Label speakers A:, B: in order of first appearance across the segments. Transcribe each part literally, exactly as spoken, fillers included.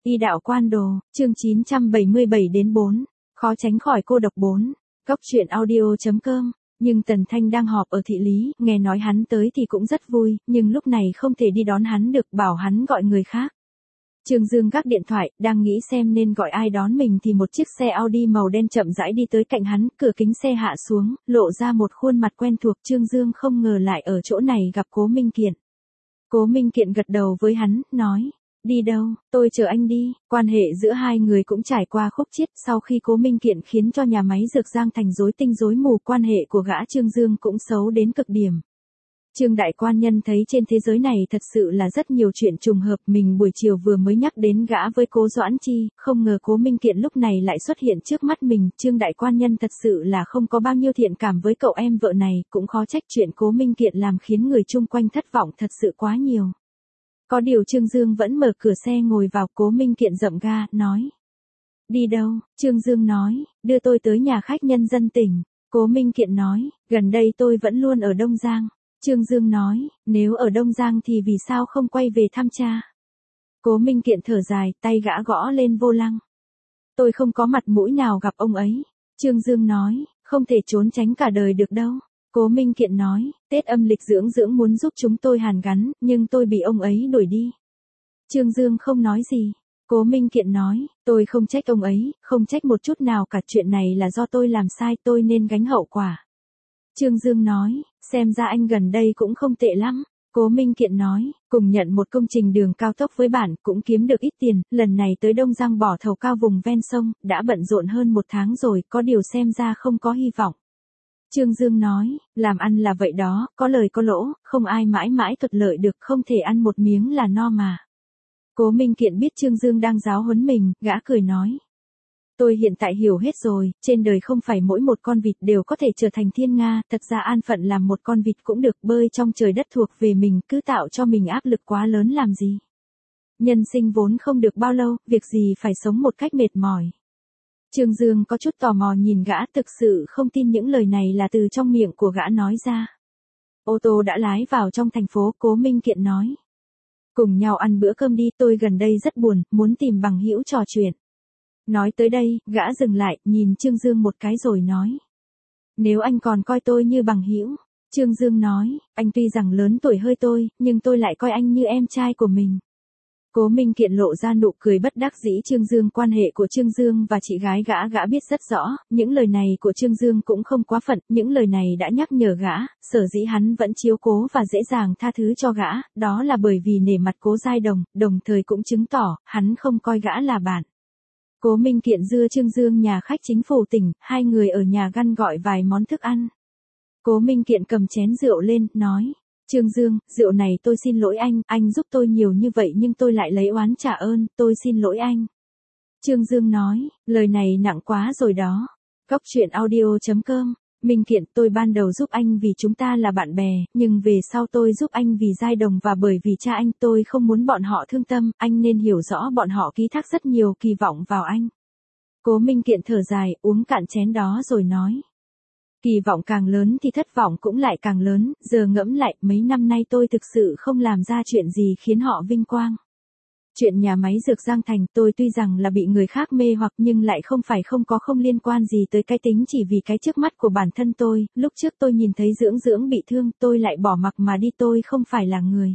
A: Y đạo quan đồ, chương chín trăm bảy mươi bảy đến bốn, khó tránh khỏi cô độc bốn. Góc truyện audio.com. Nhưng Tần Thanh đang họp ở thị lý, nghe nói hắn tới thì cũng rất vui, nhưng lúc này không thể đi đón hắn được, bảo hắn gọi người khác. Trương Dương gác điện thoại, đang nghĩ xem nên gọi ai đón mình thì một chiếc xe Audi màu đen chậm rãi đi tới cạnh hắn, cửa kính xe hạ xuống, lộ ra một khuôn mặt quen thuộc. Trương Dương không ngờ lại ở chỗ này gặp Cố Minh Kiện. Cố Minh Kiện gật đầu với hắn, nói, đi đâu, tôi chờ anh đi. Quan hệ giữa hai người cũng trải qua khúc chiết, sau khi Cố Minh Kiện khiến cho nhà máy dược Giang Thành rối tinh rối mù, quan hệ của gã Trương Dương cũng xấu đến cực điểm. Trương đại quan nhân thấy trên thế giới này thật sự là rất nhiều chuyện trùng hợp, mình buổi chiều vừa mới nhắc đến gã với Cố Doãn Chi, không ngờ Cố Minh Kiện lúc này lại xuất hiện trước mắt mình. Trương đại quan nhân thật sự là không có bao nhiêu thiện cảm với cậu em vợ này, cũng khó trách chuyện Cố Minh Kiện làm khiến người chung quanh thất vọng thật sự quá nhiều. Có điều Trương Dương vẫn mở cửa xe ngồi vào. Cố Minh Kiện dậm ga, nói, đi đâu? Trương Dương nói, đưa tôi tới nhà khách nhân dân tỉnh. Cố Minh Kiện nói, gần đây tôi vẫn luôn ở Đông Giang. Trương Dương nói, nếu ở Đông Giang thì vì sao không quay về thăm cha? Cố Minh Kiện thở dài, tay gã gõ lên vô lăng. Tôi không có mặt mũi nào gặp ông ấy. Trương Dương nói, không thể trốn tránh cả đời được đâu. Cố Minh Kiện nói, Tết âm lịch dưỡng dưỡng muốn giúp chúng tôi hàn gắn, nhưng tôi bị ông ấy đuổi đi. Trương Dương không nói gì. Cố Minh Kiện nói, tôi không trách ông ấy, không trách một chút nào cả, chuyện này là do tôi làm sai, tôi nên gánh hậu quả. Trương Dương nói, xem ra anh gần đây cũng không tệ lắm. Cố Minh Kiện nói, cùng nhận một công trình đường cao tốc với bản, cũng kiếm được ít tiền, lần này tới Đông Giang bỏ thầu cao vùng ven sông, đã bận rộn hơn một tháng rồi, có điều xem ra không có hy vọng. Trương Dương nói, làm ăn là vậy đó, có lời có lỗ, không ai mãi mãi thuận lợi được, không thể ăn một miếng là no mà. Cố Minh Kiện biết Trương Dương đang giáo huấn mình, gã cười nói, tôi hiện tại hiểu hết rồi, trên đời không phải mỗi một con vịt đều có thể trở thành thiên nga, thật ra an phận làm một con vịt cũng được, bơi trong trời đất thuộc về mình, cứ tạo cho mình áp lực quá lớn làm gì. Nhân sinh vốn không được bao lâu, việc gì phải sống một cách mệt mỏi. Trương Dương có chút tò mò nhìn gã, thực sự không tin những lời này là từ trong miệng của gã nói ra. Ô tô đã lái vào trong thành phố. Cố Minh Kiện nói, cùng nhau ăn bữa cơm đi, tôi gần đây rất buồn, muốn tìm bằng hữu trò chuyện. Nói tới đây, gã dừng lại, nhìn Trương Dương một cái rồi nói, nếu anh còn coi tôi như bằng hữu. Trương Dương nói, anh tuy rằng lớn tuổi hơi tôi, nhưng tôi lại coi anh như em trai của mình. Cố Minh Kiện lộ ra nụ cười bất đắc dĩ. Trương Dương, quan hệ của Trương Dương và chị gái gã gã biết rất rõ, những lời này của Trương Dương cũng không quá phận, những lời này đã nhắc nhở gã, sở dĩ hắn vẫn chiếu cố và dễ dàng tha thứ cho gã, đó là bởi vì nể mặt Cố Giai Đồng, đồng thời cũng chứng tỏ, hắn không coi gã là bạn. Cố Minh Kiện đưa Trương Dương nhà khách chính phủ tỉnh, hai người ở nhà găn gọi vài món thức ăn. Cố Minh Kiện cầm chén rượu lên, nói, Trương Dương, rượu này tôi xin lỗi anh, anh giúp tôi nhiều như vậy nhưng tôi lại lấy oán trả ơn, tôi xin lỗi anh. Trương Dương nói, lời này nặng quá rồi đó. Góc truyện audio.com. Minh Kiện, tôi ban đầu giúp anh vì chúng ta là bạn bè, nhưng về sau tôi giúp anh vì Giai Đồng và bởi vì cha anh, tôi không muốn bọn họ thương tâm, anh nên hiểu rõ bọn họ ký thác rất nhiều kỳ vọng vào anh. Cố Minh Kiện thở dài, uống cạn chén đó rồi nói, kỳ vọng càng lớn thì thất vọng cũng lại càng lớn, giờ ngẫm lại, mấy năm nay tôi thực sự không làm ra chuyện gì khiến họ vinh quang. Chuyện nhà máy dược Giang Thành, tôi tuy rằng là bị người khác mê hoặc nhưng lại không phải không có không liên quan gì tới cái tính, chỉ vì cái trước mắt của bản thân tôi, lúc trước tôi nhìn thấy dưỡng dưỡng bị thương, tôi lại bỏ mặc mà đi, tôi không phải là người.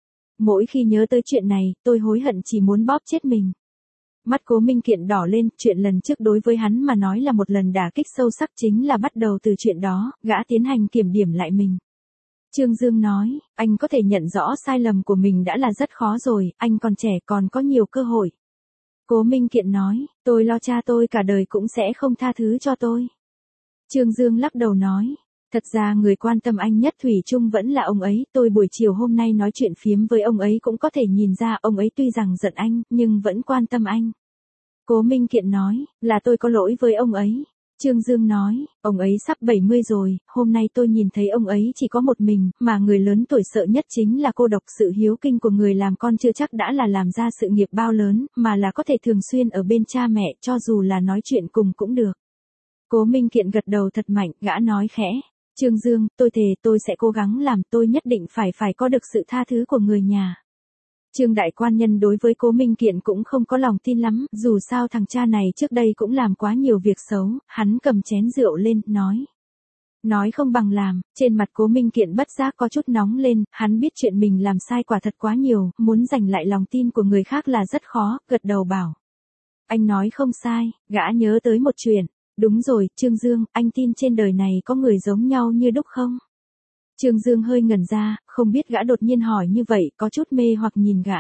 A: Mỗi khi nhớ tới chuyện này, tôi hối hận chỉ muốn bóp chết mình. Mắt Cố Minh Kiện đỏ lên, chuyện lần trước đối với hắn mà nói là một lần đả kích sâu sắc, chính là bắt đầu từ chuyện đó, gã tiến hành kiểm điểm lại mình. Trương Dương nói, anh có thể nhận rõ sai lầm của mình đã là rất khó rồi, anh còn trẻ còn có nhiều cơ hội. Cố Minh Kiện nói, tôi lo cha tôi cả đời cũng sẽ không tha thứ cho tôi. Trương Dương lắc đầu nói, thật ra người quan tâm anh nhất thủy chung vẫn là ông ấy, tôi buổi chiều hôm nay nói chuyện phiếm với ông ấy cũng có thể nhìn ra ông ấy tuy rằng giận anh, nhưng vẫn quan tâm anh. Cố Minh Kiện nói, là tôi có lỗi với ông ấy. Trương Dương nói, ông ấy sắp bảy mươi rồi, hôm nay tôi nhìn thấy ông ấy chỉ có một mình, mà người lớn tuổi sợ nhất chính là cô độc, sự hiếu kinh của người làm con chưa chắc đã là làm ra sự nghiệp bao lớn, mà là có thể thường xuyên ở bên cha mẹ, cho dù là nói chuyện cùng cũng được. Cố Minh Kiện gật đầu thật mạnh, gã nói khẽ, Trương Dương, tôi thề tôi sẽ cố gắng làm, tôi nhất định phải phải có được sự tha thứ của người nhà. Trương đại quan nhân đối với Cố Minh Kiện cũng không có lòng tin lắm, dù sao thằng cha này trước đây cũng làm quá nhiều việc xấu, hắn cầm chén rượu lên, nói. Nói không bằng làm, trên mặt Cố Minh Kiện bất giác có chút nóng lên, hắn biết chuyện mình làm sai quả thật quá nhiều, muốn giành lại lòng tin của người khác là rất khó, gật đầu bảo. Anh nói không sai, gã nhớ tới một chuyện. Đúng rồi, Trương Dương, anh tin trên đời này có người giống nhau như đúc không? Trương Dương hơi ngẩn ra, không biết gã đột nhiên hỏi như vậy, có chút mê hoặc nhìn gã.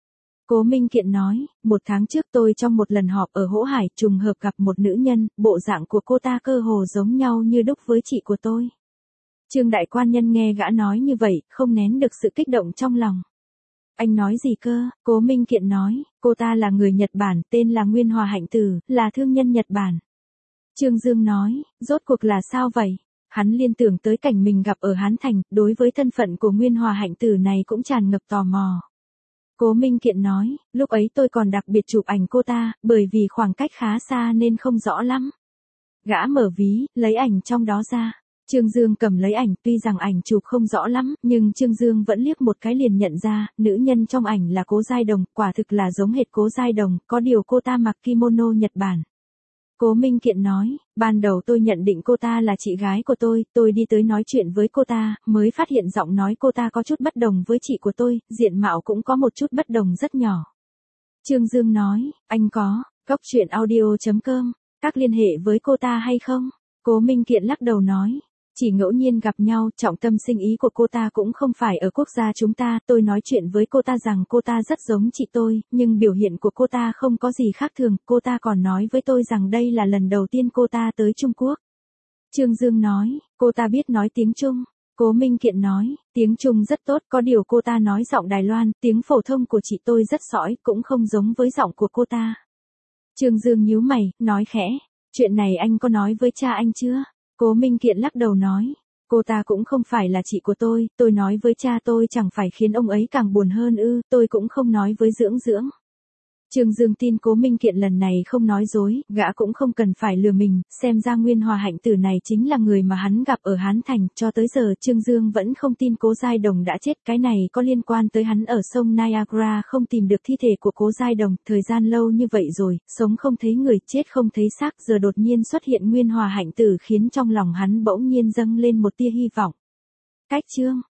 A: Cố Minh Kiện nói, một tháng trước tôi trong một lần họp ở Hỗ Hải trùng hợp gặp một nữ nhân, bộ dạng của cô ta cơ hồ giống nhau như đúc với chị của tôi. Trương đại quan nhân nghe gã nói như vậy, không nén được sự kích động trong lòng. Anh nói gì cơ? Cố Minh Kiện nói, cô ta là người Nhật Bản, tên là Nguyên Hòa Hạnh Tử, là thương nhân Nhật Bản. Trương Dương nói, rốt cuộc là sao vậy? Hắn liên tưởng tới cảnh mình gặp ở Hán Thành, đối với thân phận của Nguyên Hòa Hạnh Tử này cũng tràn ngập tò mò. Cố Minh Kiện nói, lúc ấy tôi còn đặc biệt chụp ảnh cô ta, bởi vì khoảng cách khá xa nên không rõ lắm. Gã mở ví, lấy ảnh trong đó ra. Trương Dương cầm lấy ảnh, tuy rằng ảnh chụp không rõ lắm, nhưng Trương Dương vẫn liếc một cái liền nhận ra, nữ nhân trong ảnh là Cố Giai Đồng, quả thực là giống hệt Cố Giai Đồng, có điều cô ta mặc kimono Nhật Bản. Cố Minh Kiện nói, ban đầu tôi nhận định cô ta là chị gái của tôi, tôi đi tới nói chuyện với cô ta, mới phát hiện giọng nói cô ta có chút bất đồng với chị của tôi, diện mạo cũng có một chút bất đồng rất nhỏ. Trương Dương nói, anh có, góc truyện audio chấm com, các liên hệ với cô ta hay không? Cố Minh Kiện lắc đầu nói, chỉ ngẫu nhiên gặp nhau, trọng tâm sinh ý của cô ta cũng không phải ở quốc gia chúng ta, tôi nói chuyện với cô ta rằng cô ta rất giống chị tôi, nhưng biểu hiện của cô ta không có gì khác thường, cô ta còn nói với tôi rằng đây là lần đầu tiên cô ta tới Trung Quốc. Trương Dương nói, cô ta biết nói tiếng Trung. Cố Minh Kiện nói, tiếng Trung rất tốt, có điều cô ta nói giọng Đài Loan, tiếng phổ thông của chị tôi rất sõi, cũng không giống với giọng của cô ta. Trương Dương nhíu mày, nói khẽ, chuyện này anh có nói với cha anh chưa? Cố Minh Kiện lắc đầu nói, cô ta cũng không phải là chị của tôi, tôi nói với cha tôi chẳng phải khiến ông ấy càng buồn hơn ư, tôi cũng không nói với Dưỡng Dưỡng. Trương Dương tin Cố Minh Kiện lần này không nói dối, gã cũng không cần phải lừa mình, xem ra Nguyên Hòa Hạnh Tử này chính là người mà hắn gặp ở Hán Thành, cho tới giờ Trương Dương vẫn không tin Cố Giai Đồng đã chết, cái này có liên quan tới hắn ở sông Niagara không tìm được thi thể của Cố Giai Đồng, thời gian lâu như vậy rồi, sống không thấy người, chết không thấy xác, giờ đột nhiên xuất hiện Nguyên Hòa Hạnh Tử khiến trong lòng hắn bỗng nhiên dâng lên một tia hy vọng. Cách chương